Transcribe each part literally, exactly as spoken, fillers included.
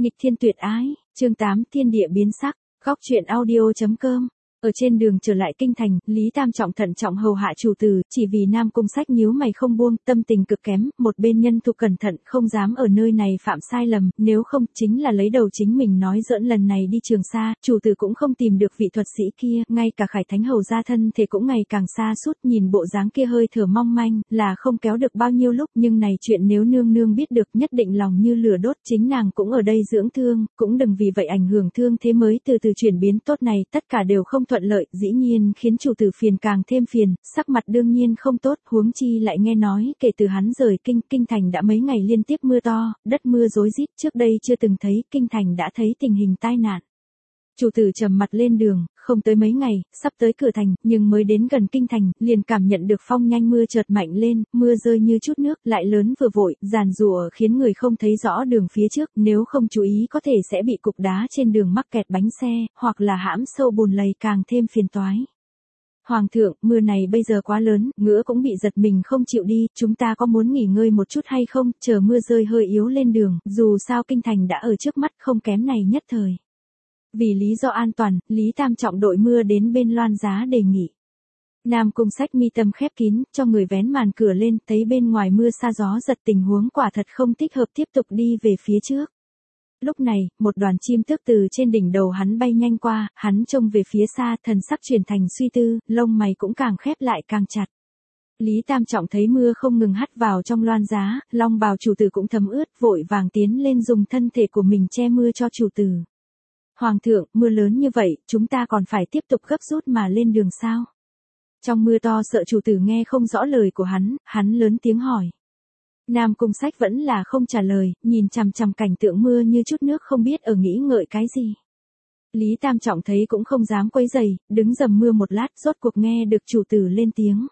Nghịch thiên tuyệt ái, chương tám thiên địa biến sắc, góc truyện audio.com. Ở trên đường trở lại kinh thành, Lý Tam Trọng thận trọng hầu hạ chủ tử, chỉ vì Nam Cung Sách nhíu mày không buông, tâm tình cực kém, một bên nhân thục cẩn thận không dám ở nơi này phạm sai lầm, nếu không chính là lấy đầu chính mình nói giỡn lần này đi Trường Sa, chủ tử cũng không tìm được vị thuật sĩ kia, ngay cả Khải Thánh hầu gia thân thể cũng ngày càng xa sút, nhìn bộ dáng kia hơi thở mong manh, là không kéo được bao nhiêu lúc, nhưng này chuyện nếu nương nương biết được nhất định lòng như lửa đốt, chính nàng cũng ở đây dưỡng thương, cũng đừng vì vậy ảnh hưởng thương thế mới từ từ chuyển biến tốt này, tất cả đều không thuận lợi, dĩ nhiên khiến chủ tử phiền càng thêm phiền, sắc mặt đương nhiên không tốt, huống chi lại nghe nói, kể từ hắn rời kinh, kinh thành đã mấy ngày liên tiếp mưa to, đất mưa rối rít, trước đây chưa từng thấy, kinh thành đã thấy tình hình tai nạn. Chủ tử trầm mặt lên đường, không tới mấy ngày, sắp tới cửa thành, nhưng mới đến gần kinh thành, liền cảm nhận được phong nhanh mưa chợt mạnh lên, mưa rơi như chút nước, lại lớn vừa vội, giàn giụa khiến người không thấy rõ đường phía trước, nếu không chú ý có thể sẽ bị cục đá trên đường mắc kẹt bánh xe, hoặc là hãm sâu bùn lầy càng thêm phiền toái. Hoàng thượng, mưa này bây giờ quá lớn, ngựa cũng bị giật mình không chịu đi, chúng ta có muốn nghỉ ngơi một chút hay không, chờ mưa rơi hơi yếu lên đường, dù sao kinh thành đã ở trước mắt không kém này nhất thời. Vì lý do an toàn, Lý Tam Trọng đội mưa đến bên loan giá đề nghị. Nam Cung Sách mi tâm khép kín, cho người vén màn cửa lên, thấy bên ngoài mưa sa gió giật tình huống quả thật không thích hợp tiếp tục đi về phía trước. Lúc này, một đoàn chim tước từ trên đỉnh đầu hắn bay nhanh qua, hắn trông về phía xa, thần sắc chuyển thành suy tư, lông mày cũng càng khép lại càng chặt. Lý Tam Trọng thấy mưa không ngừng hắt vào trong loan giá, long bào chủ tử cũng thấm ướt, vội vàng tiến lên dùng thân thể của mình che mưa cho chủ tử. Hoàng thượng, mưa lớn như vậy, chúng ta còn phải tiếp tục gấp rút mà lên đường sao? Trong mưa to sợ chủ tử nghe không rõ lời của hắn, hắn lớn tiếng hỏi. Nam Cung Sách vẫn là không trả lời, nhìn chằm chằm cảnh tượng mưa như chút nước không biết ở nghĩ ngợi cái gì. Lý Tam Trọng thấy cũng không dám quấy rầy, đứng dầm mưa một lát, rốt cuộc nghe được chủ tử lên tiếng.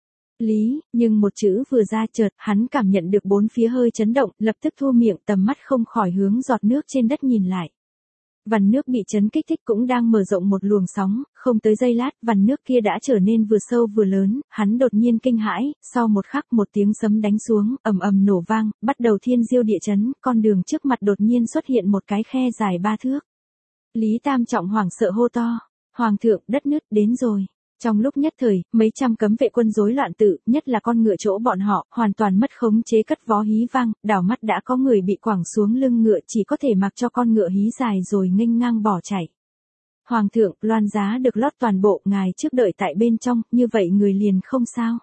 Lý, nhưng một chữ vừa ra chợt, hắn cảm nhận được bốn phía hơi chấn động, lập tức thu miệng, tầm mắt không khỏi hướng giọt nước trên đất nhìn lại. Vằn nước bị chấn kích thích cũng đang mở rộng một luồng sóng, không tới giây lát, vằn nước kia đã trở nên vừa sâu vừa lớn, hắn đột nhiên kinh hãi, sau một khắc một tiếng sấm đánh xuống, ầm ầm nổ vang, bắt đầu thiên diêu địa chấn, con đường trước mặt đột nhiên xuất hiện một cái khe dài ba thước. Lý Tam Trọng hoảng sợ hô to, Hoàng thượng, đất nứt đến rồi. Trong lúc nhất thời, mấy trăm cấm vệ quân rối loạn tự, nhất là con ngựa chỗ bọn họ, hoàn toàn mất khống chế cất vó hí vang, đảo mắt đã có người bị quẳng xuống lưng ngựa chỉ có thể mặc cho con ngựa hí dài rồi nghênh ngang bỏ chạy. Hoàng thượng, loan giá được lót toàn bộ, ngài trước đợi tại bên trong, như vậy người liền không sao.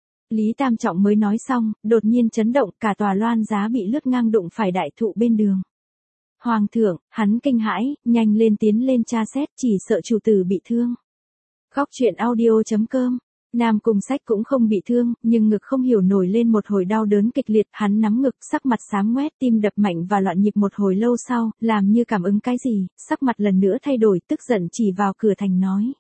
Lý Tam Trọng mới nói xong, đột nhiên chấn động, cả tòa loan giá bị lướt ngang đụng phải đại thụ bên đường. Hoàng thượng, hắn kinh hãi, nhanh lên tiến lên tra xét, chỉ sợ chủ tử bị thương. Góc truyện audio.com. Nam Cung Sách cũng không bị thương, nhưng ngực không hiểu nổi lên một hồi đau đớn kịch liệt, hắn nắm ngực, sắc mặt xám ngoét, tim đập mạnh và loạn nhịp một hồi lâu sau, làm như cảm ứng cái gì, sắc mặt lần nữa thay đổi, tức giận chỉ vào cửa thành nói.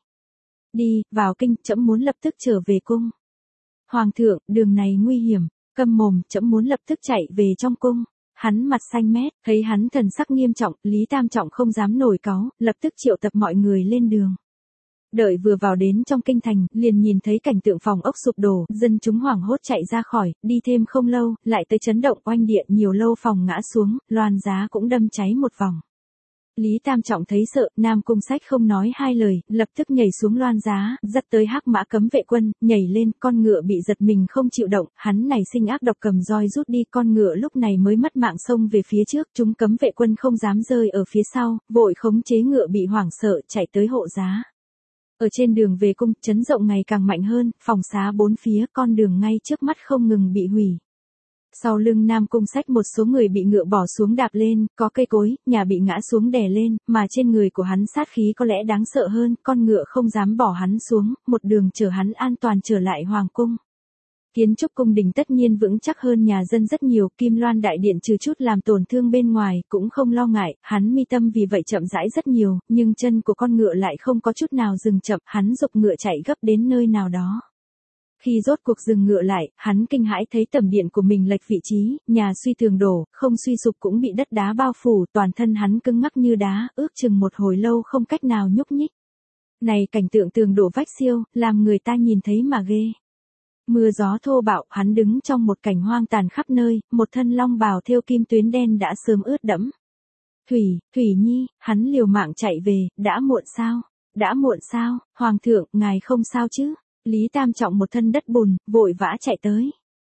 Đi, vào kinh, trẫm muốn lập tức trở về cung. Hoàng thượng, đường này nguy hiểm, câm mồm, trẫm muốn lập tức chạy về trong cung. Hắn mặt xanh mét, thấy hắn thần sắc nghiêm trọng, Lý Tam Trọng không dám nổi cáu, lập tức triệu tập mọi người lên đường. Đợi vừa vào đến trong kinh thành, liền nhìn thấy cảnh tượng phòng ốc sụp đổ, dân chúng hoảng hốt chạy ra khỏi, đi thêm không lâu, lại tới chấn động oanh địa, nhiều lâu phòng ngã xuống, loan giá cũng đâm cháy một vòng. Lý Tam Trọng thấy sợ, Nam Cung Sách không nói hai lời, lập tức nhảy xuống loan giá, dắt tới hắc mã cấm vệ quân, nhảy lên, con ngựa bị giật mình không chịu động, hắn này sinh ác độc cầm roi rút đi, con ngựa lúc này mới mất mạng xông về phía trước, chúng cấm vệ quân không dám rơi ở phía sau, vội khống chế ngựa bị hoảng sợ, chạy tới hộ giá. Ở trên đường về cung, chấn rộng ngày càng mạnh hơn, phòng xá bốn phía, con đường ngay trước mắt không ngừng bị hủy. Sau lưng Nam Cung Sách một số người bị ngựa bỏ xuống đạp lên, có cây cối, nhà bị ngã xuống đè lên, mà trên người của hắn sát khí có lẽ đáng sợ hơn, con ngựa không dám bỏ hắn xuống, một đường chở hắn an toàn trở lại hoàng cung. Kiến trúc cung đình tất nhiên vững chắc hơn nhà dân rất nhiều, Kim Loan đại điện trừ chút làm tổn thương bên ngoài, cũng không lo ngại, hắn mi tâm vì vậy chậm rãi rất nhiều, nhưng chân của con ngựa lại không có chút nào dừng chậm, hắn giục ngựa chạy gấp đến nơi nào đó. Khi rốt cuộc dừng ngựa lại, hắn kinh hãi thấy tầm điện của mình lệch vị trí, nhà suy tường đổ, không suy sụp cũng bị đất đá bao phủ, toàn thân hắn cứng ngắc như đá, ước chừng một hồi lâu không cách nào nhúc nhích. Này cảnh tượng tường đổ vách siêu, làm người ta nhìn thấy mà ghê. Mưa gió thô bạo, hắn đứng trong một cảnh hoang tàn khắp nơi, một thân long bào thêu kim tuyến đen đã sớm ướt đẫm. Thủy, Thủy Nhi, hắn liều mạng chạy về, đã muộn sao? Đã muộn sao? Hoàng thượng, ngài không sao chứ? Lý Tam Trọng một thân đất bùn, vội vã chạy tới.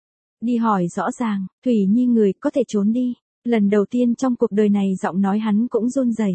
Đi hỏi rõ ràng, Thủy Nhi người có thể trốn đi. Lần đầu tiên trong cuộc đời này giọng nói hắn cũng run rẩy.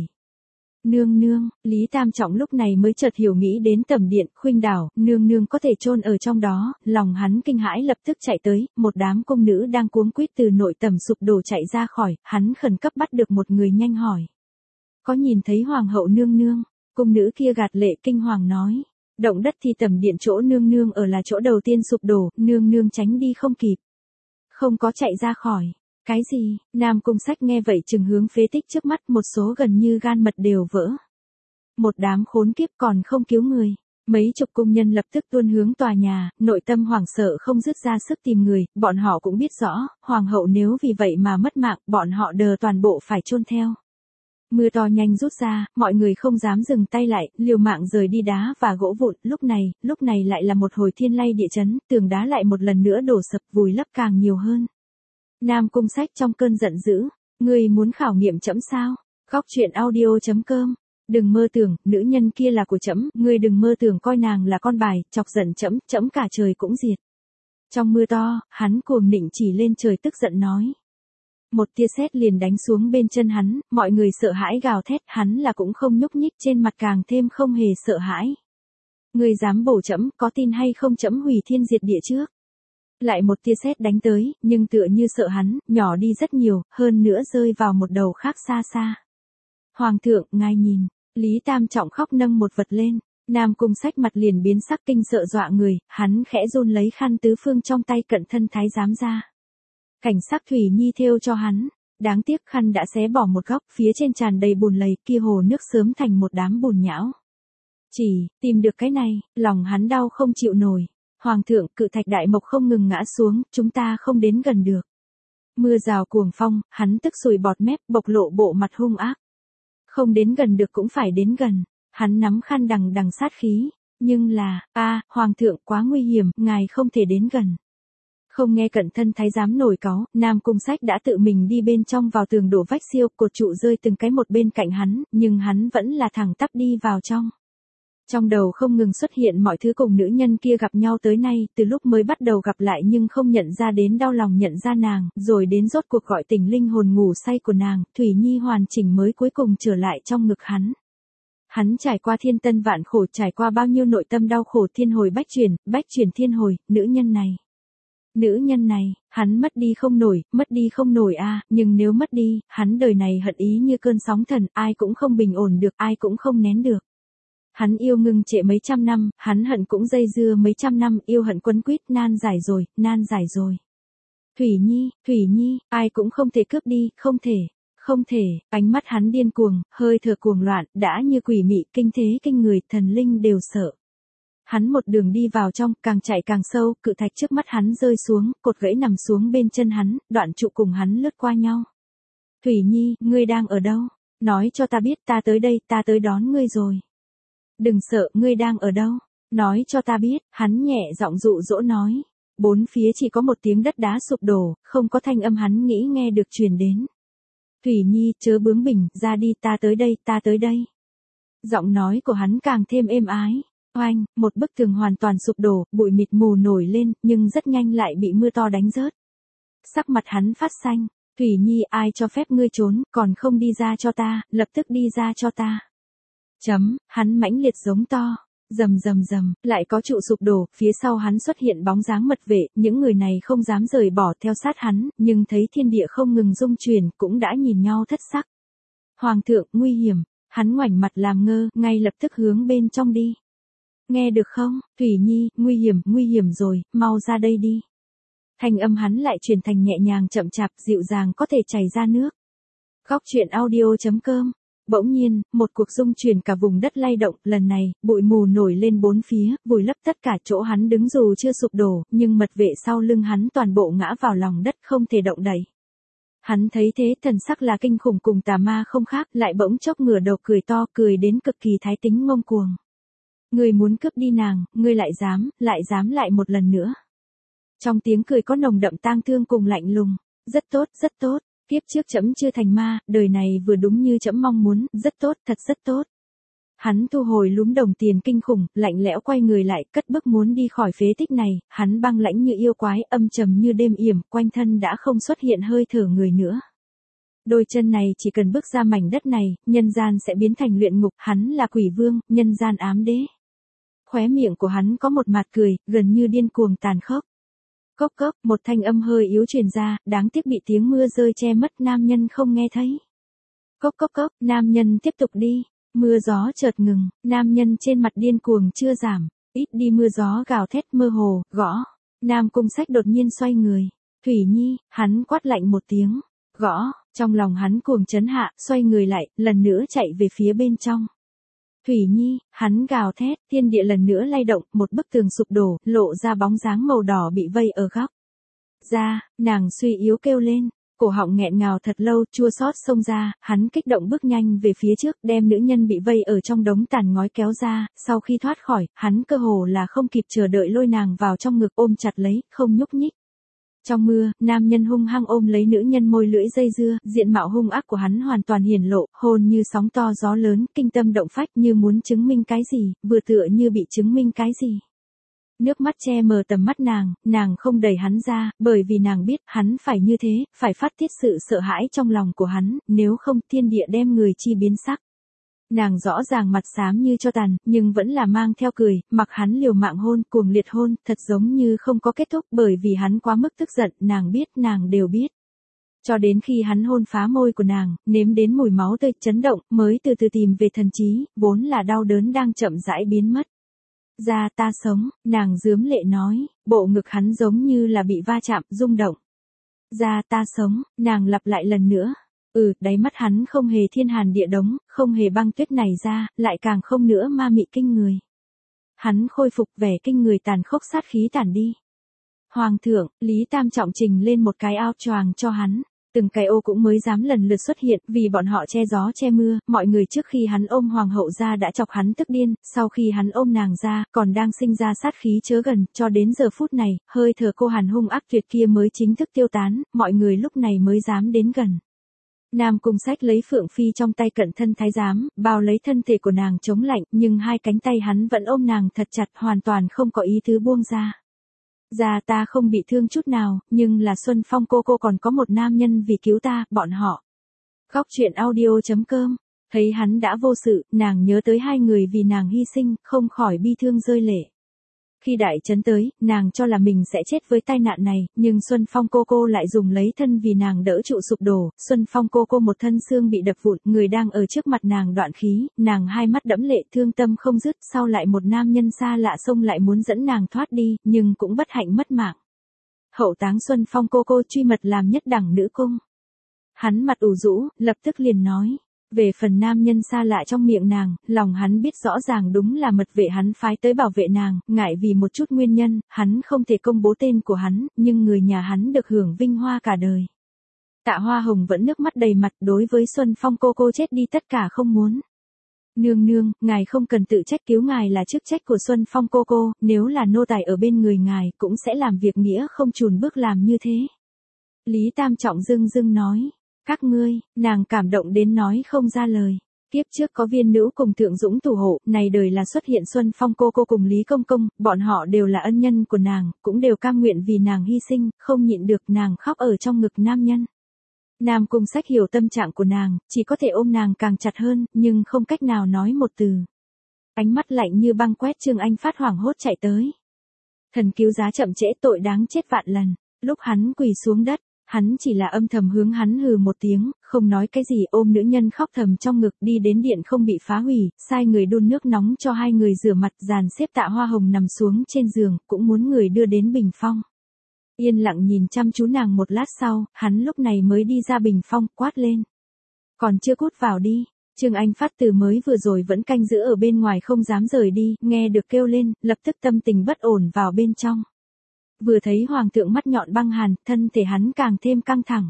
Nương nương, Lý Tam Trọng lúc này mới chợt hiểu nghĩ đến tẩm điện, khuynh đảo, nương nương có thể chôn ở trong đó, lòng hắn kinh hãi lập tức chạy tới, một đám cung nữ đang cuống quýt từ nội tẩm sụp đổ chạy ra khỏi, hắn khẩn cấp bắt được một người nhanh hỏi. Có nhìn thấy hoàng hậu nương nương? Cung nữ kia gạt lệ kinh hoàng nói. Động đất thì tẩm điện chỗ nương nương ở là chỗ đầu tiên sụp đổ, nương nương tránh đi không kịp. Không có chạy ra khỏi. Cái gì? Nam Cung Sách nghe vậy chừng hướng phế tích trước mắt, một số gần như gan mật đều vỡ. Một đám khốn kiếp còn không cứu người. Mấy chục cung nhân lập tức tuôn hướng tòa nhà, nội tâm hoảng sợ không dứt ra sức tìm người, bọn họ cũng biết rõ, hoàng hậu nếu vì vậy mà mất mạng, bọn họ đờ toàn bộ phải chôn theo. Mưa to nhanh rút ra, mọi người không dám dừng tay lại, liều mạng rời đi đá và gỗ vụn, lúc này, lúc này lại là một hồi thiên lay địa chấn, tường đá lại một lần nữa đổ sập vùi lấp càng nhiều hơn. Nam Cung Sách trong cơn giận dữ, ngươi muốn khảo nghiệm trẫm sao? Góc truyện audio chấm com. Đừng mơ tưởng, nữ nhân kia là của trẫm, ngươi đừng mơ tưởng coi nàng là con bài, chọc giận trẫm, trẫm cả trời cũng diệt. Trong mưa to, hắn cuồng nịnh chỉ lên trời tức giận nói. Một tia sét liền đánh xuống bên chân hắn, mọi người sợ hãi gào thét, hắn là cũng không nhúc nhích, trên mặt càng thêm không hề sợ hãi. Ngươi dám bổ trẫm, có tin hay không trẫm hủy thiên diệt địa trước? Lại một tia sét đánh tới, nhưng tựa như sợ hắn, nhỏ đi rất nhiều, hơn nữa rơi vào một đầu khác xa xa. Hoàng thượng, ngài nhìn, Lý Tam Trọng khóc nâng một vật lên, Nam Cung Sách mặt liền biến sắc kinh sợ dọa người, hắn khẽ run lấy khăn tứ phương trong tay cận thân thái giám ra. Cảnh sắc Thủy Nhi thêu cho hắn, đáng tiếc khăn đã xé bỏ một góc, phía trên tràn đầy bùn lầy, kia hồ nước sớm thành một đám bùn nhão. Chỉ, tìm được cái này, lòng hắn đau không chịu nổi. Hoàng thượng, cự thạch đại mộc không ngừng ngã xuống, chúng ta không đến gần được. Mưa rào cuồng phong, hắn tức sùi bọt mép, bộc lộ bộ mặt hung ác. Không đến gần được cũng phải đến gần. Hắn nắm khăn đằng đằng sát khí. Nhưng là, a, hoàng thượng quá nguy hiểm, ngài không thể đến gần. Không nghe cận thân thái giám nổi cáu, Nam Cung Sách đã tự mình đi bên trong vào tường đổ vách siêu, cột trụ rơi từng cái một bên cạnh hắn, nhưng hắn vẫn là thẳng tắp đi vào trong. Trong đầu không ngừng xuất hiện mọi thứ cùng nữ nhân kia gặp nhau tới nay, từ lúc mới bắt đầu gặp lại nhưng không nhận ra đến đau lòng nhận ra nàng, rồi đến rốt cuộc gọi tỉnh linh hồn ngủ say của nàng, Thủy Nhi hoàn chỉnh mới cuối cùng trở lại trong ngực hắn. Hắn trải qua thiên tân vạn khổ, trải qua bao nhiêu nội tâm đau khổ, thiên hồi bách chuyển, bách chuyển thiên hồi, nữ nhân này. Nữ nhân này, hắn mất đi không nổi, mất đi không nổi a, à, nhưng nếu mất đi, hắn đời này hận ý như cơn sóng thần, ai cũng không bình ổn được, ai cũng không nén được. Hắn yêu ngừng trệ mấy trăm năm, hắn hận cũng dây dưa mấy trăm năm, yêu hận quấn quýt, nan giải rồi, nan giải rồi. Thủy Nhi, Thủy Nhi, ai cũng không thể cướp đi, không thể, không thể, ánh mắt hắn điên cuồng, hơi thở cuồng loạn, đã như quỷ mị, kinh thế kinh người, thần linh đều sợ. Hắn một đường đi vào trong, càng chạy càng sâu, cự thạch trước mắt hắn rơi xuống, cột gãy nằm xuống bên chân hắn, đoạn trụ cùng hắn lướt qua nhau. Thủy Nhi, ngươi đang ở đâu? Nói cho ta biết, ta tới đây, ta tới đón ngươi rồi. Đừng sợ, ngươi đang ở đâu? Nói cho ta biết, hắn nhẹ giọng dụ dỗ nói. Bốn phía chỉ có một tiếng đất đá sụp đổ, không có thanh âm hắn nghĩ nghe được truyền đến. Thủy Nhi, chớ bướng bỉnh, ra đi, ta tới đây, ta tới đây. Giọng nói của hắn càng thêm êm ái. Oanh, một bức tường hoàn toàn sụp đổ, bụi mịt mù nổi lên, nhưng rất nhanh lại bị mưa to đánh rớt. Sắc mặt hắn phát xanh. Thủy Nhi, ai cho phép ngươi trốn, còn không đi ra cho ta, lập tức đi ra cho ta. Chấm, hắn mãnh liệt giống to, rầm rầm rầm, lại có trụ sụp đổ, phía sau hắn xuất hiện bóng dáng mật vệ, những người này không dám rời bỏ theo sát hắn, nhưng thấy thiên địa không ngừng rung chuyển, cũng đã nhìn nhau thất sắc. Hoàng thượng, nguy hiểm, hắn ngoảnh mặt làm ngơ, ngay lập tức hướng bên trong đi. Nghe được không, Thủy Nhi, nguy hiểm, nguy hiểm rồi, mau ra đây đi. Thanh âm hắn lại truyền thành nhẹ nhàng chậm chạp, dịu dàng có thể chảy ra nước. Góc truyện audio chấm com. Bỗng nhiên, một cuộc rung chuyển cả vùng đất lay động, lần này, bụi mù nổi lên bốn phía, vùi lấp tất cả chỗ hắn đứng dù chưa sụp đổ, nhưng mật vệ sau lưng hắn toàn bộ ngã vào lòng đất không thể động đậy. Hắn thấy thế thần sắc là kinh khủng cùng tà ma không khác, lại bỗng chốc ngửa đầu cười to, cười đến cực kỳ thái tính ngông cuồng. Ngươi muốn cướp đi nàng, ngươi lại dám, lại dám lại một lần nữa. Trong tiếng cười có nồng đậm tang thương cùng lạnh lùng. Rất tốt, rất tốt. Kiếp trước trẫm chưa thành ma, đời này vừa đúng như trẫm mong muốn, rất tốt, thật rất tốt. Hắn thu hồi lúm đồng tiền kinh khủng, lạnh lẽo quay người lại, cất bước muốn đi khỏi phế tích này, hắn băng lãnh như yêu quái, âm trầm như đêm yểm, quanh thân đã không xuất hiện hơi thở người nữa. Đôi chân này chỉ cần bước ra mảnh đất này, nhân gian sẽ biến thành luyện ngục, hắn là quỷ vương, nhân gian ám đế. Khóe miệng của hắn có một mặt cười, gần như điên cuồng tàn khốc. Cốc cốc, một thanh âm hơi yếu truyền ra, đáng tiếc bị tiếng mưa rơi che mất, nam nhân không nghe thấy. Cốc cốc cốc, nam nhân tiếp tục đi. Mưa gió chợt ngừng, nam nhân trên mặt điên cuồng chưa giảm, ít đi mưa gió gào thét mơ hồ, gõ. Nam Cung Sách đột nhiên xoay người. Thủy Nhi, hắn quát lạnh một tiếng. Gõ, trong lòng hắn cuồng chấn hạ, xoay người lại, lần nữa chạy về phía bên trong. Thủy Nhi, hắn gào thét, thiên địa lần nữa lay động, một bức tường sụp đổ, lộ ra bóng dáng màu đỏ bị vây ở góc. Ra, nàng suy yếu kêu lên. Cổ họng nghẹn ngào thật lâu, chua xót xông ra, hắn kích động bước nhanh về phía trước, đem nữ nhân bị vây ở trong đống tàn ngói kéo ra, sau khi thoát khỏi, hắn cơ hồ là không kịp chờ đợi lôi nàng vào trong ngực ôm chặt lấy, không nhúc nhích. Trong mưa, nam nhân hung hăng ôm lấy nữ nhân môi lưỡi dây dưa, diện mạo hung ác của hắn hoàn toàn hiển lộ, hồn như sóng to gió lớn, kinh tâm động phách như muốn chứng minh cái gì, vừa tựa như bị chứng minh cái gì. Nước mắt che mờ tầm mắt nàng, nàng không đẩy hắn ra, bởi vì nàng biết, hắn phải như thế, phải phát tiết sự sợ hãi trong lòng của hắn, nếu không thiên địa đem người chi biến sắc. Nàng rõ ràng mặt xám như cho tàn, nhưng vẫn là mang theo cười, mặc hắn liều mạng hôn, cuồng liệt hôn, thật giống như không có kết thúc bởi vì hắn quá mức tức giận, nàng biết, nàng đều biết. Cho đến khi hắn hôn phá môi của nàng, nếm đến mùi máu tươi, chấn động, mới từ từ tìm về thần trí, vốn là đau đớn đang chậm rãi biến mất. Ra ta sống, nàng rướm lệ nói, bộ ngực hắn giống như là bị va chạm, rung động. Ra ta sống, nàng lặp lại lần nữa. Ừ, đáy mắt hắn không hề thiên hàn địa đống, không hề băng tuyết này ra, lại càng không nữa ma mị kinh người. Hắn khôi phục vẻ kinh người tàn khốc sát khí tản đi. Hoàng thượng, Lý Tam Trọng trình lên một cái áo choàng cho hắn. Từng cái ô cũng mới dám lần lượt xuất hiện, vì bọn họ che gió che mưa, mọi người trước khi hắn ôm hoàng hậu ra đã chọc hắn tức điên, sau khi hắn ôm nàng ra, còn đang sinh ra sát khí chớ gần, cho đến giờ phút này, hơi thở cô hàn hung ác tuyệt kia mới chính thức tiêu tán, mọi người lúc này mới dám đến gần. Nam Cung Sách lấy Phượng Phi trong tay cận thân thái giám, bao lấy thân thể của nàng chống lạnh, nhưng hai cánh tay hắn vẫn ôm nàng thật chặt, hoàn toàn không có ý tứ buông ra. Ra ta không bị thương chút nào, nhưng là Xuân Phong cô cô còn có một nam nhân vì cứu ta, bọn họ. Góc truyện audio chấm com, thấy hắn đã vô sự, nàng nhớ tới hai người vì nàng hy sinh, không khỏi bi thương rơi lệ. Khi đại chấn tới, nàng cho là mình sẽ chết với tai nạn này, nhưng Xuân Phong cô cô lại dùng lấy thân vì nàng đỡ trụ sụp đổ, Xuân Phong cô cô một thân xương bị đập vụn, người đang ở trước mặt nàng đoạn khí, nàng hai mắt đẫm lệ thương tâm không dứt, sau lại một nam nhân xa lạ xông lại muốn dẫn nàng thoát đi, nhưng cũng bất hạnh mất mạng. Hậu táng Xuân Phong cô cô truy mật làm nhất đẳng nữ cung. Hắn mặt ủ rũ, lập tức liền nói. Về phần nam nhân xa lạ trong miệng nàng, lòng hắn biết rõ ràng đúng là mật vệ hắn phái tới bảo vệ nàng, ngại vì một chút nguyên nhân, hắn không thể công bố tên của hắn, nhưng người nhà hắn được hưởng vinh hoa cả đời. Tạ Hoa Hồng vẫn nước mắt đầy mặt đối với Xuân Phong cô cô chết đi tất cả không muốn. Nương nương, ngài không cần tự trách, cứu ngài là chức trách của Xuân Phong cô cô, nếu là nô tài ở bên người ngài cũng sẽ làm việc nghĩa không chùn bước làm như thế. Lý Tam Trọng dưng dưng nói. Các ngươi, nàng cảm động đến nói không ra lời. Kiếp trước có viên nữ cùng thượng dũng thủ hộ, này đời là xuất hiện Xuân Phong cô cô cùng Lý Công Công, bọn họ đều là ân nhân của nàng, cũng đều cam nguyện vì nàng hy sinh, không nhịn được nàng khóc ở trong ngực nam nhân. Nam Cung Sách hiểu tâm trạng của nàng, chỉ có thể ôm nàng càng chặt hơn, nhưng không cách nào nói một từ. Ánh mắt lạnh như băng quét Trương Anh Phát hoảng hốt chạy tới. Thần cứu giá chậm trễ, tội đáng chết vạn lần. Lúc hắn quỳ xuống đất, hắn chỉ là âm thầm hướng hắn hừ một tiếng, không nói cái gì, ôm nữ nhân khóc thầm trong ngực đi đến điện không bị phá hủy, sai người đun nước nóng cho hai người rửa mặt, dàn xếp Tạ Hoa Hồng nằm xuống trên giường, cũng muốn người đưa đến bình phong. Yên lặng nhìn chăm chú nàng một lát sau, hắn lúc này mới đi ra bình phong, quát lên. Còn chưa cút vào đi. Trương Anh Phát từ mới vừa rồi vẫn canh giữ ở bên ngoài không dám rời đi, nghe được kêu lên, lập tức tâm tình bất ổn vào bên trong. Vừa thấy hoàng thượng mắt nhọn băng hàn, thân thể hắn càng thêm căng thẳng.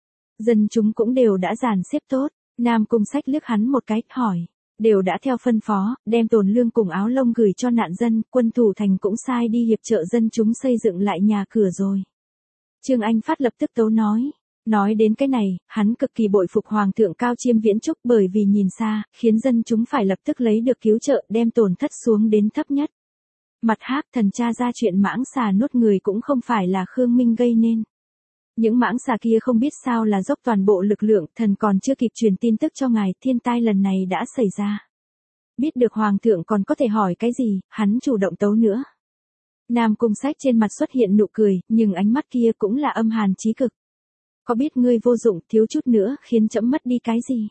Dân chúng cũng đều đã dàn xếp tốt, Nam Cung Sách liếc hắn một cái, hỏi. Đều đã theo phân phó, đem tồn lương cùng áo lông gửi cho nạn dân, quân thủ thành cũng sai đi hiệp trợ dân chúng xây dựng lại nhà cửa rồi. Trương Anh Phát lập tức tấu nói. Nói đến cái này, hắn cực kỳ bội phục Hoàng thượng Cao Chiêm Viễn Trúc bởi vì nhìn xa, khiến dân chúng phải lập tức lấy được cứu trợ đem tổn thất xuống đến thấp nhất. Mặt khác thần tra ra chuyện mãng xà nuốt người cũng không phải là Khương Minh gây nên. Những mãng xà kia không biết sao là dốc toàn bộ lực lượng, thần còn chưa kịp truyền tin tức cho ngài, thiên tai lần này đã xảy ra. Biết được Hoàng thượng còn có thể hỏi cái gì, hắn chủ động tấu nữa. Nam Cung Sách trên mặt xuất hiện nụ cười, nhưng ánh mắt kia cũng là âm hàn chí cực. Có biết ngươi vô dụng, thiếu chút nữa khiến trẫm mất đi cái gì?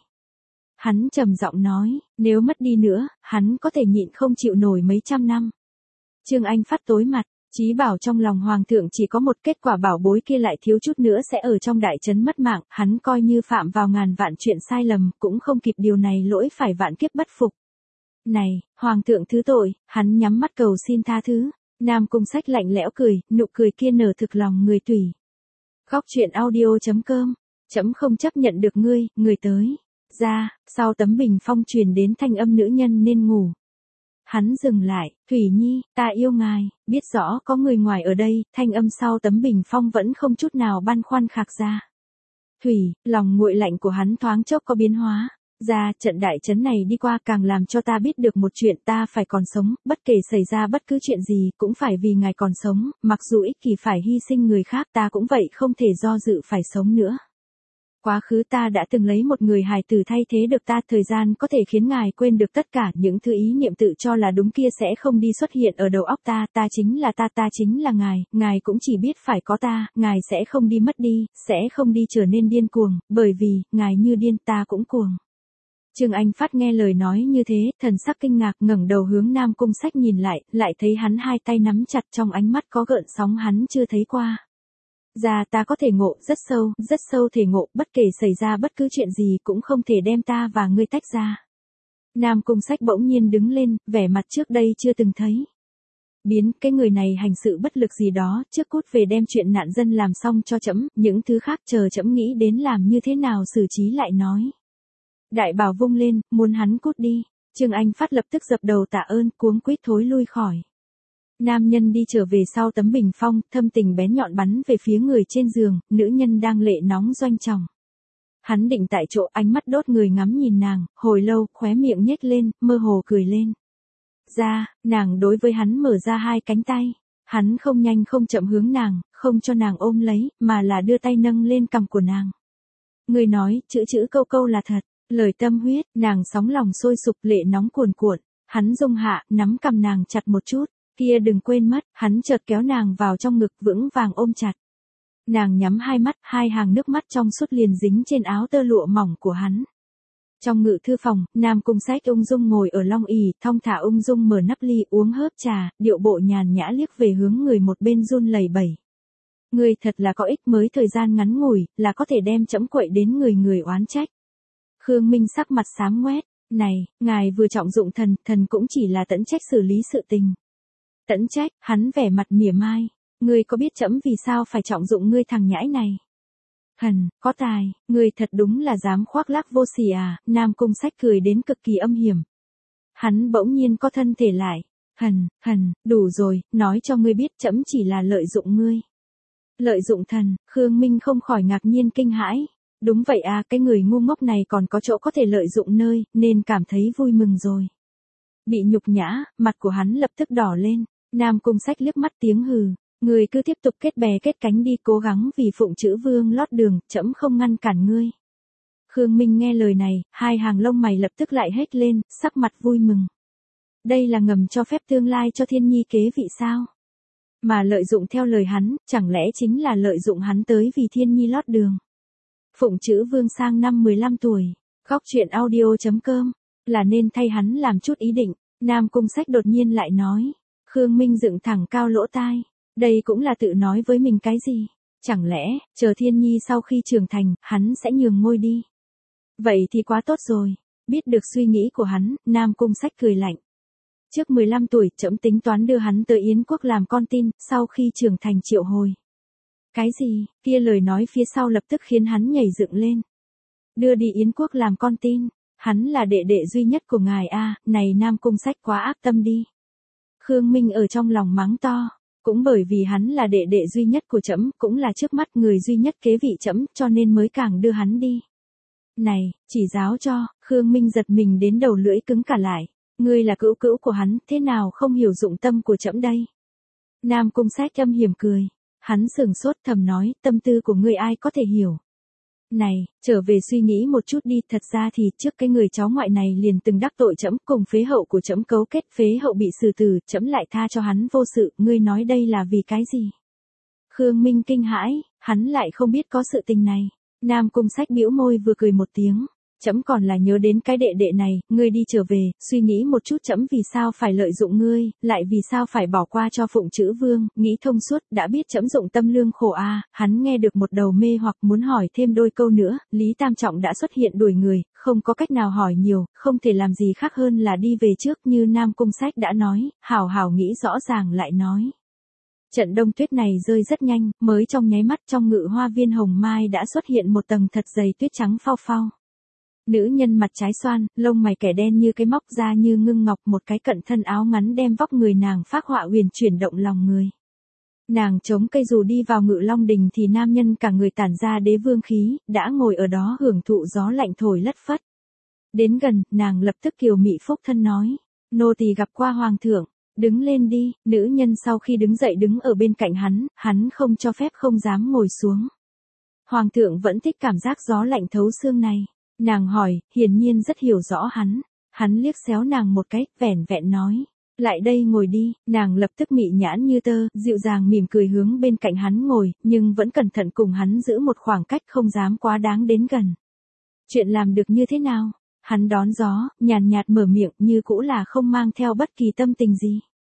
Hắn trầm giọng nói, nếu mất đi nữa, hắn có thể nhịn không chịu nổi mấy trăm năm. Trương Anh Phát tối mặt, chí bảo trong lòng Hoàng thượng chỉ có một, kết quả bảo bối kia lại thiếu chút nữa sẽ ở trong đại trấn mất mạng, hắn coi như phạm vào ngàn vạn chuyện sai lầm, cũng không kịp điều này lỗi phải vạn kiếp bất phục. Này, Hoàng thượng thứ tội, hắn nhắm mắt cầu xin tha thứ. Nam Cung Sách lạnh lẽo cười, nụ cười kia nở thực lòng người tùy. Góc truyện audio chấm com, chấm không chấp nhận được ngươi, người tới. Ra, sau tấm bình phong truyền đến thanh âm nữ nhân nên ngủ. Hắn dừng lại, Thủy Nhi, ta yêu ngài, biết rõ có người ngoài ở đây, thanh âm sau tấm bình phong vẫn không chút nào băn khoăn khạc ra. Thủy, lòng nguội lạnh của hắn thoáng chốc có biến hóa. Ra, trận đại trấn này đi qua càng làm cho ta biết được một chuyện, ta phải còn sống, bất kể xảy ra bất cứ chuyện gì, cũng phải vì ngài còn sống, mặc dù ích kỷ phải hy sinh người khác, ta cũng vậy không thể do dự phải sống nữa. Quá khứ ta đã từng lấy một người hài tử thay thế được ta, thời gian có thể khiến ngài quên được tất cả, những thứ ý niệm tự cho là đúng kia sẽ không đi xuất hiện ở đầu óc ta, ta chính là ta, ta chính là ngài, ngài cũng chỉ biết phải có ta, ngài sẽ không đi mất đi, sẽ không đi trở nên điên cuồng, bởi vì, ngài như điên ta cũng cuồng. Trương Anh Phát nghe lời nói như thế, thần sắc kinh ngạc ngẩng đầu hướng Nam Cung Sách nhìn lại, lại thấy hắn hai tay nắm chặt, trong ánh mắt có gợn sóng hắn chưa thấy qua. Ra, ta có thể ngộ, rất sâu, rất sâu thể ngộ, bất kể xảy ra bất cứ chuyện gì cũng không thể đem ta và ngươi tách ra. Nam Cung Sách bỗng nhiên đứng lên, vẻ mặt trước đây chưa từng thấy. Biến, cái người này hành sự bất lực gì đó, trước cút về đem chuyện nạn dân làm xong cho trẫm, những thứ khác chờ trẫm nghĩ đến làm như thế nào xử trí lại nói. Đại bảo vung lên, muốn hắn cút đi. Trương Anh Phát lập tức dập đầu tạ ơn, cuống quýt thối lui khỏi. Nam nhân đi trở về sau tấm bình phong, thâm tình bén nhọn bắn về phía người trên giường, nữ nhân đang lệ nóng doanh tròng. Hắn định tại chỗ, ánh mắt đốt người ngắm nhìn nàng, hồi lâu, khóe miệng nhếch lên, mơ hồ cười lên. Ra, nàng đối với hắn mở ra hai cánh tay. Hắn không nhanh không chậm hướng nàng, không cho nàng ôm lấy, mà là đưa tay nâng lên cằm của nàng. Người nói, chữ chữ câu câu là thật. Lời tâm huyết, nàng sóng lòng sôi sục, lệ nóng cuồn cuộn, hắn dung hạ, nắm cầm nàng chặt một chút, kia đừng quên mất, hắn chợt kéo nàng vào trong ngực vững vàng ôm chặt. Nàng nhắm hai mắt, hai hàng nước mắt trong suốt liền dính trên áo tơ lụa mỏng của hắn. Trong ngự thư phòng, Nam Cung Sách ung dung ngồi ở long ỷ, thong thả ung dung mở nắp ly uống hớp trà, điệu bộ nhàn nhã liếc về hướng người một bên run lẩy bẩy. Ngươi thật là có ích, mới thời gian ngắn ngủi, là có thể đem trẫm quậy đến người người oán trách. Khương Minh sắc mặt xám ngoét, này, ngài vừa trọng dụng thần, thần cũng chỉ là tẫn trách xử lý sự tình. Tẫn trách, hắn vẻ mặt mỉa mai, ngươi có biết trẫm vì sao phải trọng dụng ngươi thằng nhãi này? Thần, có tài, ngươi thật đúng là dám khoác lác vô sỉ à, Nam Cung Sách cười đến cực kỳ âm hiểm. Hắn bỗng nhiên có thân thể lại, thần, thần, đủ rồi, nói cho ngươi biết trẫm chỉ là lợi dụng ngươi. Lợi dụng thần, Khương Minh không khỏi ngạc nhiên kinh hãi. Đúng vậy à, cái người ngu ngốc này còn có chỗ có thể lợi dụng nơi, nên cảm thấy vui mừng rồi. Bị nhục nhã, mặt của hắn lập tức đỏ lên, Nam Cung Sách liếc mắt tiếng hừ, người cứ tiếp tục kết bè kết cánh đi, cố gắng vì phụng chữ vương lót đường, trẫm không ngăn cản ngươi. Khương Minh nghe lời này, hai hàng lông mày lập tức lại hết lên, sắc mặt vui mừng. Đây là ngầm cho phép tương lai cho Thiên Nhi kế vị sao? Mà lợi dụng theo lời hắn, chẳng lẽ chính là lợi dụng hắn tới vì Thiên Nhi lót đường? Phụng chữ vương sang năm mười lăm tuổi, góc truyện audio chấm com, là nên thay hắn làm chút ý định, Nam Cung Sách đột nhiên lại nói. Khương Minh dựng thẳng cao lỗ tai, đây cũng là tự nói với mình cái gì? Chẳng lẽ, chờ Thiên Nhi sau khi trưởng thành, hắn sẽ nhường ngôi đi? Vậy thì quá tốt rồi, biết được suy nghĩ của hắn, Nam Cung Sách cười lạnh. Trước mười lăm tuổi, trẫm tính toán đưa hắn tới Yến quốc làm con tin, sau khi trưởng thành triệu hồi. Cái gì, kia lời nói phía sau lập tức khiến hắn nhảy dựng lên. Đưa đi Yến quốc làm con tin, hắn là đệ đệ duy nhất của ngài a, này Nam Cung Sách quá ác tâm đi. Khương Minh ở trong lòng mắng to, Cũng bởi vì hắn là đệ đệ duy nhất của trẫm, cũng là trước mắt người duy nhất kế vị trẫm, cho nên mới càng đưa hắn đi. Này, chỉ giáo cho, Khương Minh giật mình đến đầu lưỡi cứng cả lại. Ngươi là cữu cữu của hắn, thế nào không hiểu dụng tâm của trẫm đây? Nam Cung Sách âm hiểm cười. Hắn sừng sốt thầm nói, tâm tư của ngươi ai có thể hiểu. Này, trở về suy nghĩ một chút đi, thật ra thì trước cái người cháu ngoại này liền từng đắc tội trẫm, cùng phế hậu của trẫm cấu kết, phế hậu bị xử tử, trẫm lại tha cho hắn vô sự, ngươi nói đây là vì cái gì? Khương Minh kinh hãi, hắn lại không biết có sự tình này. Nam Cung Sách bĩu môi vừa cười một tiếng. Trẫm còn là nhớ đến cái đệ đệ này, ngươi đi trở về, suy nghĩ một chút trẫm vì sao phải lợi dụng ngươi, lại vì sao phải bỏ qua cho Phụng Chữ Vương, nghĩ thông suốt, đã biết trẫm dụng tâm lương khổ a. À, hắn nghe được một đầu mê hoặc muốn hỏi thêm đôi câu nữa, Lý Tam Trọng đã xuất hiện đuổi người, không có cách nào hỏi nhiều, không thể làm gì khác hơn là đi về trước như Nam Cung Sách đã nói, hảo hảo nghĩ rõ ràng lại nói. Trận đông tuyết này rơi rất nhanh, mới trong nháy mắt trong ngự hoa viên hồng mai đã xuất hiện một tầng thật dày tuyết trắng phao phao. Nữ nhân mặt trái xoan, lông mày kẻ đen như cái móc da như ngưng ngọc, một cái cận thân áo ngắn đem vóc người nàng phác họa huyền chuyển động lòng người. Nàng chống cây dù đi vào Ngự Long Đình thì nam nhân cả người tản ra đế vương khí, đã ngồi ở đó hưởng thụ gió lạnh thổi lất phất. Đến gần, nàng lập tức kiều mị phúc thân nói, nô tỳ gặp qua hoàng thượng, đứng lên đi. Nữ nhân sau khi đứng dậy đứng ở bên cạnh hắn, hắn không cho phép không dám ngồi xuống. Hoàng thượng vẫn thích cảm giác gió lạnh thấu xương này. Nàng hỏi, hiển nhiên rất hiểu rõ hắn. Hắn liếc xéo nàng một cái, vẻn vẹn nói. Lại đây ngồi đi. Nàng lập tức mị nhãn như tơ, dịu dàng mỉm cười hướng bên cạnh hắn ngồi, nhưng vẫn cẩn thận cùng hắn giữ một khoảng cách không dám quá đáng đến gần. Chuyện làm được như thế nào? Hắn đón gió, nhàn nhạt mở miệng như cũ là không mang theo bất kỳ tâm tình gì.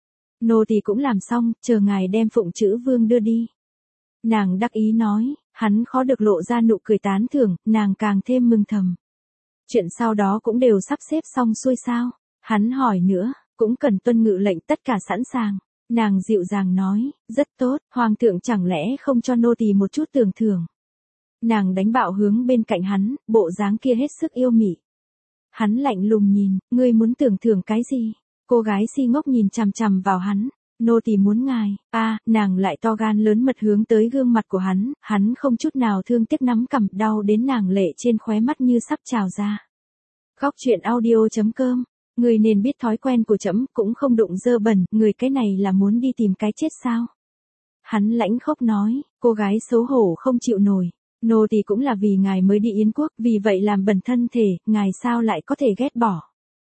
Nô tỳ cũng làm xong, chờ ngài đem Phụng Chữ Vương đưa đi. Nàng đắc ý nói. Hắn khó được lộ ra nụ cười tán thưởng, nàng càng thêm mừng thầm. Chuyện sau đó cũng đều sắp xếp xong xuôi sao? Hắn hỏi nữa, cũng cần tuân ngự lệnh tất cả sẵn sàng. Nàng dịu dàng nói, rất tốt, hoàng thượng chẳng lẽ không cho nô tỳ một chút tưởng thưởng. Nàng đánh bạo hướng bên cạnh hắn, bộ dáng kia hết sức yêu mị. Hắn lạnh lùng nhìn, ngươi muốn tưởng thưởng cái gì? Cô gái si ngốc nhìn chằm chằm vào hắn. Nô tỳ muốn ngài, a, à, nàng lại to gan lớn mật hướng tới gương mặt của hắn, hắn không chút nào thương tiếc nắm cằm, đau đến nàng lệ trên khóe mắt như sắp trào ra. Góc truyện audio chấm com, người nên biết thói quen của trẫm, cũng không đụng dơ bẩn, người cái này là muốn đi tìm cái chết sao? Hắn lãnh khốc nói, cô gái xấu hổ không chịu nổi, nô tỳ cũng là vì ngài mới đi Yến quốc, vì vậy làm bẩn thân thể, ngài sao lại có thể ghét bỏ?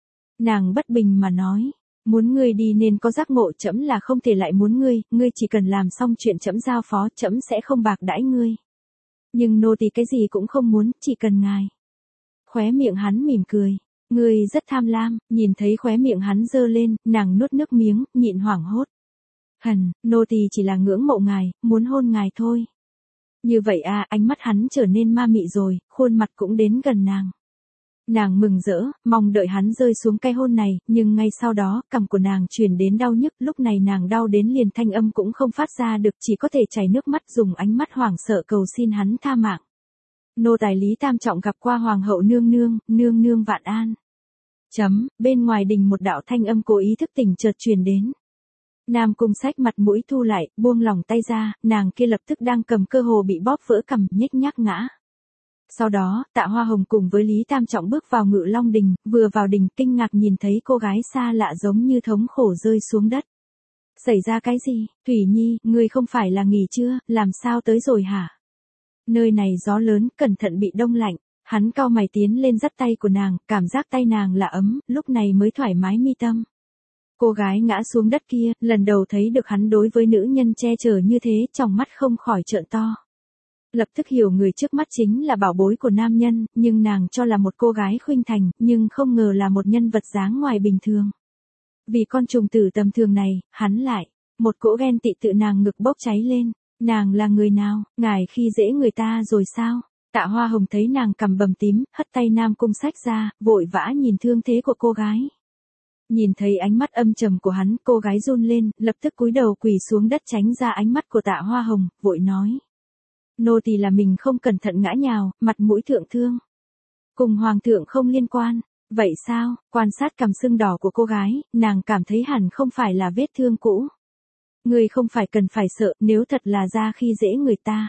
Nàng bất bình mà nói. Muốn ngươi đi nên có giác ngộ, trẫm là không thể lại muốn ngươi, ngươi chỉ cần làm xong chuyện trẫm giao phó, trẫm sẽ không bạc đãi ngươi. Nhưng nô tỳ cái gì cũng không muốn, chỉ cần ngài. Khóe miệng hắn mỉm cười, ngươi rất tham lam, nhìn thấy khóe miệng hắn dơ lên, nàng nuốt nước miếng, nhịn hoảng hốt. Hần, nô tỳ chỉ là ngưỡng mộ ngài, muốn hôn ngài thôi. Như vậy à, ánh mắt hắn trở nên ma mị rồi, khuôn mặt cũng đến gần nàng. Nàng mừng rỡ, mong đợi hắn rơi xuống cái hôn này, nhưng ngay sau đó, cằm của nàng truyền đến đau nhức, lúc này nàng đau đến liền thanh âm cũng không phát ra được, chỉ có thể chảy nước mắt dùng ánh mắt hoảng sợ cầu xin hắn tha mạng. Nô tài Lý Tam Trọng gặp qua hoàng hậu nương nương, nương nương vạn an. Chấm, bên ngoài đình một đạo thanh âm cố ý thức tỉnh chợt truyền đến. Nam Cung Sách mặt mũi thu lại, buông lỏng tay ra, nàng kia lập tức đang cầm cơ hồ bị bóp vỡ cằm, nhếch nhác ngã. Sau đó, Tạ Hoa Hồng cùng với Lý Tam Trọng bước vào Ngự Long Đình, vừa vào đình kinh ngạc nhìn thấy cô gái xa lạ giống như thống khổ rơi xuống đất. Xảy ra cái gì? Thủy Nhi, ngươi không phải là nghỉ chưa, làm sao tới rồi hả? Nơi này gió lớn, cẩn thận bị đông lạnh. Hắn cau mày tiến lên dắt tay của nàng, cảm giác tay nàng là ấm, lúc này mới thoải mái mi tâm. Cô gái ngã xuống đất kia, lần đầu thấy được hắn đối với nữ nhân che chở như thế, trong mắt không khỏi trợn to. Lập tức hiểu người trước mắt chính là bảo bối của nam nhân, nhưng nàng cho là một cô gái khuynh thành, nhưng không ngờ là một nhân vật dáng ngoài bình thường. Vì con trùng tử tầm thường này, hắn lại, một cỗ ghen tị tự nàng ngực bốc cháy lên. Nàng là người nào, ngài khi dễ người ta rồi sao? Tạ Hoa Hồng thấy nàng cằm bầm tím, hất tay Nam Cung Sách ra, vội vã nhìn thương thế của cô gái. Nhìn thấy ánh mắt âm trầm của hắn, cô gái run lên, lập tức cúi đầu quỳ xuống đất tránh ra ánh mắt của Tạ Hoa Hồng, vội nói. Nô tỳ là mình không cẩn thận ngã nhào, mặt mũi thượng thương. Cùng hoàng thượng không liên quan. Vậy sao? Quan sát cằm sưng đỏ của cô gái, nàng cảm thấy hẳn không phải là vết thương cũ. Ngươi không phải cần phải sợ, nếu thật là ra khi dễ người ta.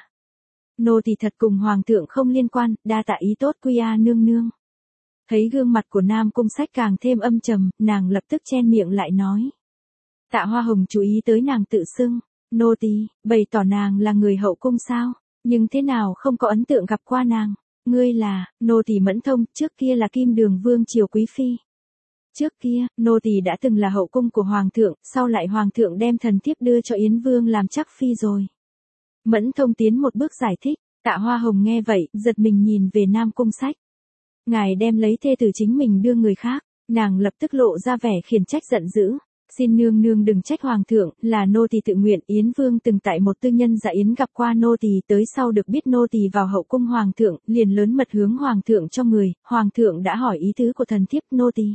Nô tỳ thật cùng hoàng thượng không liên quan, đa tạ ý tốt quy a nương nương. Thấy gương mặt của Nam Cung Sách càng thêm âm trầm, nàng lập tức chen miệng lại nói. Tạ Hoa Hồng chú ý tới nàng tự xưng, nô tỳ, bày tỏ nàng là người hậu cung sao, nhưng thế nào không có ấn tượng gặp qua nàng. Ngươi là, nô tỳ Mẫn Thông, trước kia là Kim Đường Vương triều quý phi. Trước kia, nô tỳ đã từng là hậu cung của hoàng thượng, sau lại hoàng thượng đem thần thiếp đưa cho Yến Vương làm chắc phi rồi. Mẫn Thông tiến một bước giải thích, Tạ Hoa Hồng nghe vậy, giật mình nhìn về Nam Cung Sách. Ngài đem lấy thê tử chính mình đưa người khác, nàng lập tức lộ ra vẻ khiển trách giận dữ. Xin nương nương đừng trách hoàng thượng, là nô tỳ tự nguyện. Yến Vương từng tại một tư nhân dạ yến gặp qua nô tỳ, tới sau được biết nô tỳ vào hậu cung hoàng thượng, liền lớn mật hướng hoàng thượng cho người, hoàng thượng đã hỏi ý tứ của thần thiếp nô tỳ.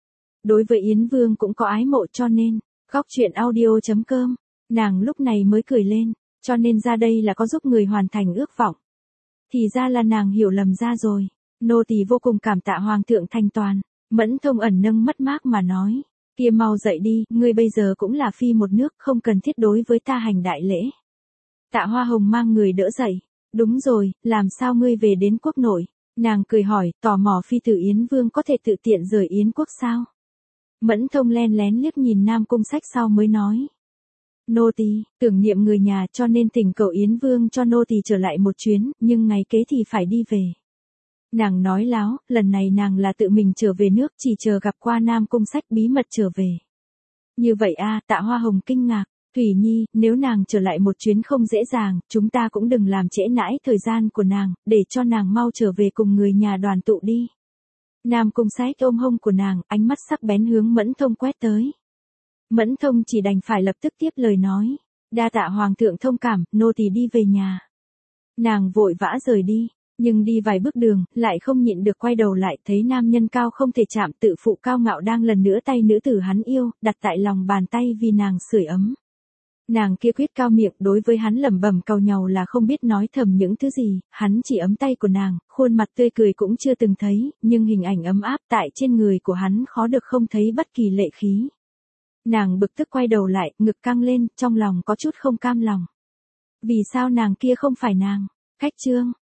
Đối với Yến Vương cũng có ái mộ cho nên, góc truyện audio chấm com, nàng lúc này mới cười lên, cho nên ra đây là có giúp người hoàn thành ước vọng. Thì ra là nàng hiểu lầm ra rồi, nô tỳ vô cùng cảm tạ hoàng thượng thành toàn. Mẫn Thông ẩn nâng mất mát mà nói. Kia mau dậy đi, ngươi bây giờ cũng là phi một nước, không cần thiết đối với ta hành đại lễ. Tạ Hoa Hồng mang người đỡ dậy. Đúng rồi, làm sao ngươi về đến quốc nội? Nàng cười hỏi, tò mò phi tử Yến Vương có thể tự tiện rời Yến quốc sao? Mẫn Thông len lén liếc nhìn Nam Cung Sách sau mới nói. Nô tỳ tưởng niệm người nhà cho nên thỉnh cầu Yến Vương cho nô tỳ trở lại một chuyến, nhưng ngày kế thì phải đi về. Nàng nói láo, lần này nàng là tự mình trở về nước, chỉ chờ gặp qua Nam Cung Sách bí mật trở về. Như vậy a, Tạ Hoa Hồng kinh ngạc, Thủy Nhi, nếu nàng trở lại một chuyến không dễ dàng, chúng ta cũng đừng làm trễ nãi thời gian của nàng, để cho nàng mau trở về cùng người nhà đoàn tụ đi. Nam Cung Sách ôm hông của nàng, ánh mắt sắc bén hướng Mẫn Thông quét tới. Mẫn Thông chỉ đành phải lập tức tiếp lời nói, đa tạ hoàng thượng thông cảm, nô tỳ đi về nhà. Nàng vội vã rời đi. Nhưng đi vài bước đường, lại không nhịn được quay đầu lại, thấy nam nhân cao không thể chạm tự phụ cao ngạo đang lần nữa tay nữ tử hắn yêu, đặt tại lòng bàn tay vì nàng sưởi ấm. Nàng kia quyết cao miệng đối với hắn lẩm bẩm cầu nhau là không biết nói thầm những thứ gì, hắn chỉ ấm tay của nàng, khuôn mặt tươi cười cũng chưa từng thấy, nhưng hình ảnh ấm áp tại trên người của hắn khó được không thấy bất kỳ lệ khí. Nàng bực tức quay đầu lại, ngực căng lên, trong lòng có chút không cam lòng. Vì sao nàng kia không phải nàng? Cách chương